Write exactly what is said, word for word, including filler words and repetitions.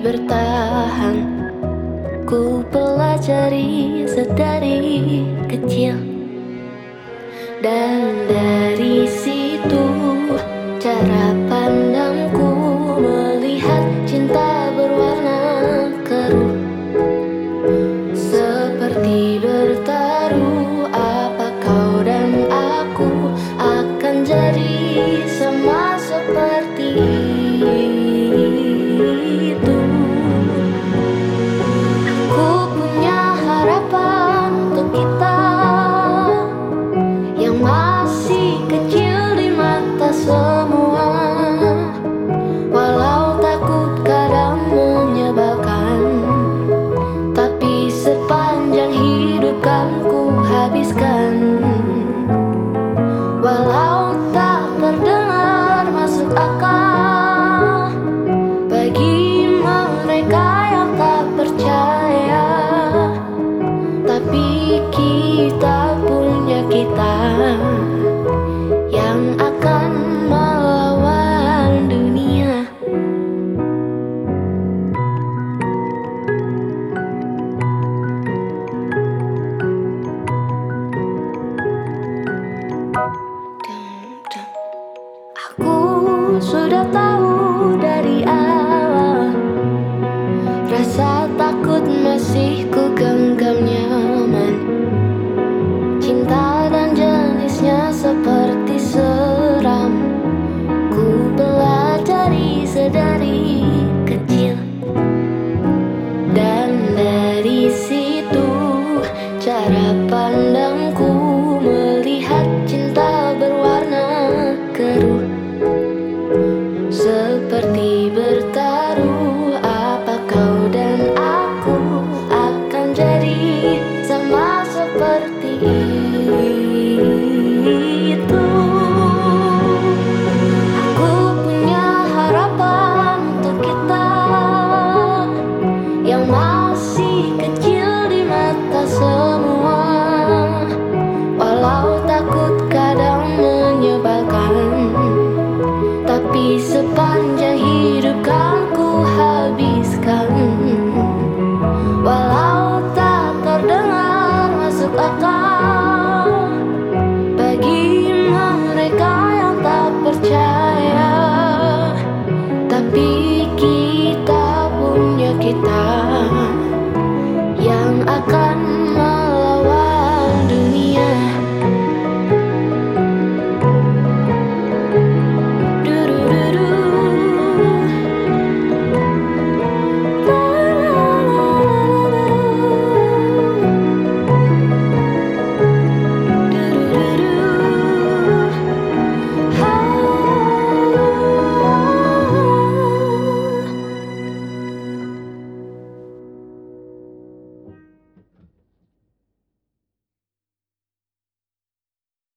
bertahan. Ku pelajari sedari kecil, dan dari situ cara pandangku melihat cinta berwarna keruh. Seperti bertaruh, apa kau dan aku akan jadi sama seperti itu. Aku punya harapan untuk kita yang masih kecil di mata semua. Walau takut kadang menyebalkan, tapi sepanjang hidup kan ku habiskan. Walau tak terdengar masuk akal bagi mereka yang tak percaya, tapi kita punya kita yang akan melawan dunia. Aku sudah tahu dari awal, rasa takut masih ku genggam nyaman. Cinta dan jenisnya seperti seram, ku pelajari sedari kecil. Dan dari situ cara pandangku melihat cinta berwarna keruh. Seperti bertaruh, apa kau dan aku akan jadi sama seperti itu. Aku punya harapan untuk kita yang masih kecil di mata semua. Walau takut kadang menyebalkan, tapi sepanjang hidup kau